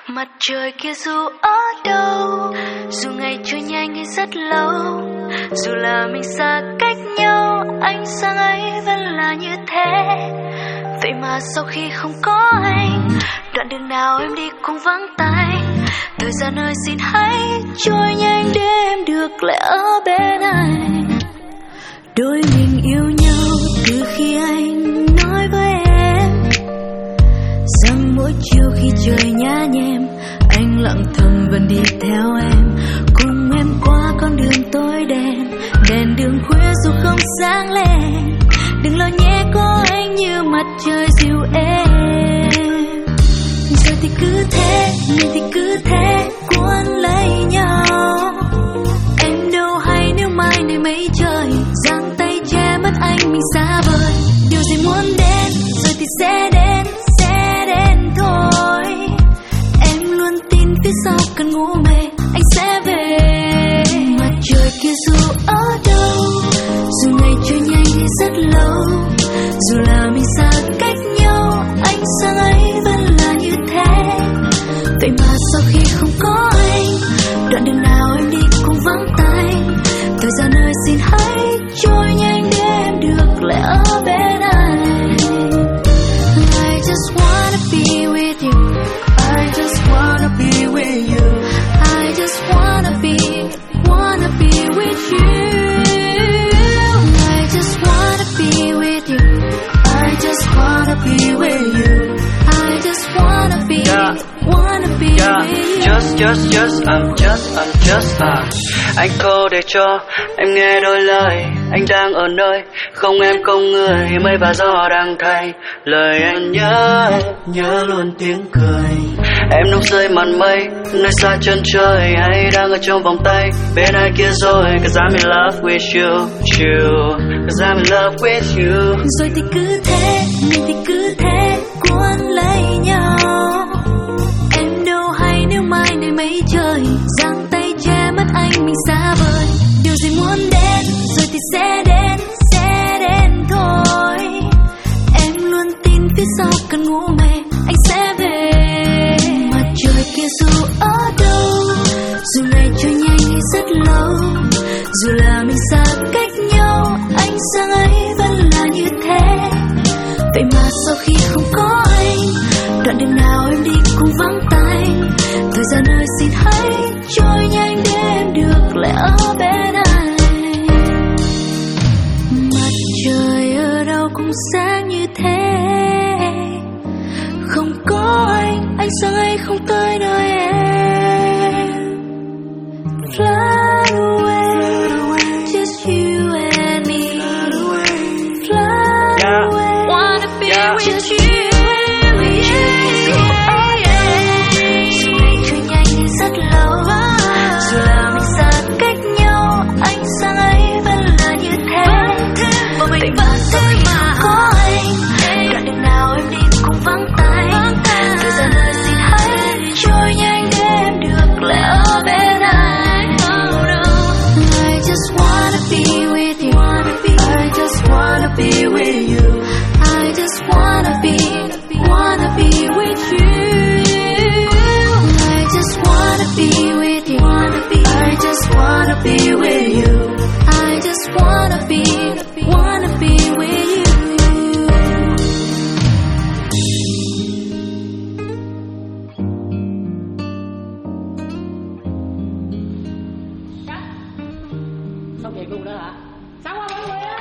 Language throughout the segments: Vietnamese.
Mặt trời kia dù ở đâu, dù ngày trôi nhanh hay rất lâu, dù là mình xa cách nhau, ánh sáng ấy vẫn là như thế. Vậy mà sau khi không có anh, đoạn đường nào em đi cũng vắng tay. Thời gian ơi xin hãy trôi nhanh để em được lại ở bên anh. Đôi mình yêu nhau từ khi anh nói với em rằng mỗi chiều khi trời nhá nhem, anh lặng thầm vẫn đi theo em, cùng em qua con đường tối đen, đèn đường khuya dù không sáng lên. Đừng lo nhé có anh như mặt trời dịu êm. Rồi thì cứ thế, mình thì cứ thế cuốn lấy nhau. Em đâu hay nếu mai này mấy trời giang tay che mất anh mình xa vời. Điều gì muốn đến rồi thì sẽ đến thôi. Em luôn tin phía sau cơn ngủ mê anh sẽ về. Mặt trời kia dù ở đâu, dù ngày trôi nhanh hay rất lâu, dù là mình xa cách nhau, ánh sáng ấy vẫn là như thế. Vậy mà sau khi không có anh, đoạn đường nào em đi cũng vắng tay. Thời gian ơi xin hãy trôi nhanh để em được lại ở bên anh. I just wanna be with you. I just wanna be with you. I just wanna be with you. I just wanna be with you. I just wanna be with you. I just wanna be with you. I'm just anh cô để cho em nghe đôi lời. Anh đang ở nơi không em không người, mây và gió đang thay lời anh nhớ luôn tiếng cười. Em núp dưới màn mây nơi xa chân trời, hay đang ở trong vòng tay bên ai kia rồi. Cause I'm in love with you. Cause I'm in love with you. Rồi thì cứ thế, mình thì cứ thế cuốn lấy nhau. Em đâu hay nếu mai này mấy trời giang tay che mất anh mình xa vời. Điều gì muốn đến rồi thì sẽ đến thôi. Em luôn tin phía sau cơn ngủ mê anh sẽ về. Mặt trời kia dù ở đâu, dù ngày trôi nhanh hay rất lâu, dù là mình xa cách nhau, ánh sáng ấy vẫn là như thế. Vậy mà sau khi không có anh, đoạn đường nào em đi cũng vắng tay. Thời gian ơi xin hãy trôi nhanh để em được lại ở bên anh. Mặt trời ở đâu cũng sáng như thế. Không có anh, ánh sáng ấy không tới nơi em. Fly away, just you and me. Fly away, wanna be with you. Vậy mà sau khi không có anh, đoạn đường nào em đi cũng vắng tay. Thời gian ơi xin hãy trôi nhanh để em được lại ở bên anh. I just wanna be with you. I just wanna be with you. I just wanna be with you. I just wanna be with you. I just wanna be with you. I just wanna be with you. Xong vậy cùng đó hả? Xong rồi mọi người ơi!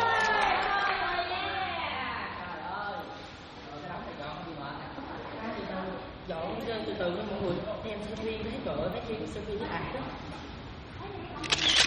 Trời ơi! Rồi cái đóng này chọn gì mà? Dọn từ từ đó mọi người. Em Sophie thấy trời ơi, thấy Sophie với Đạt đó.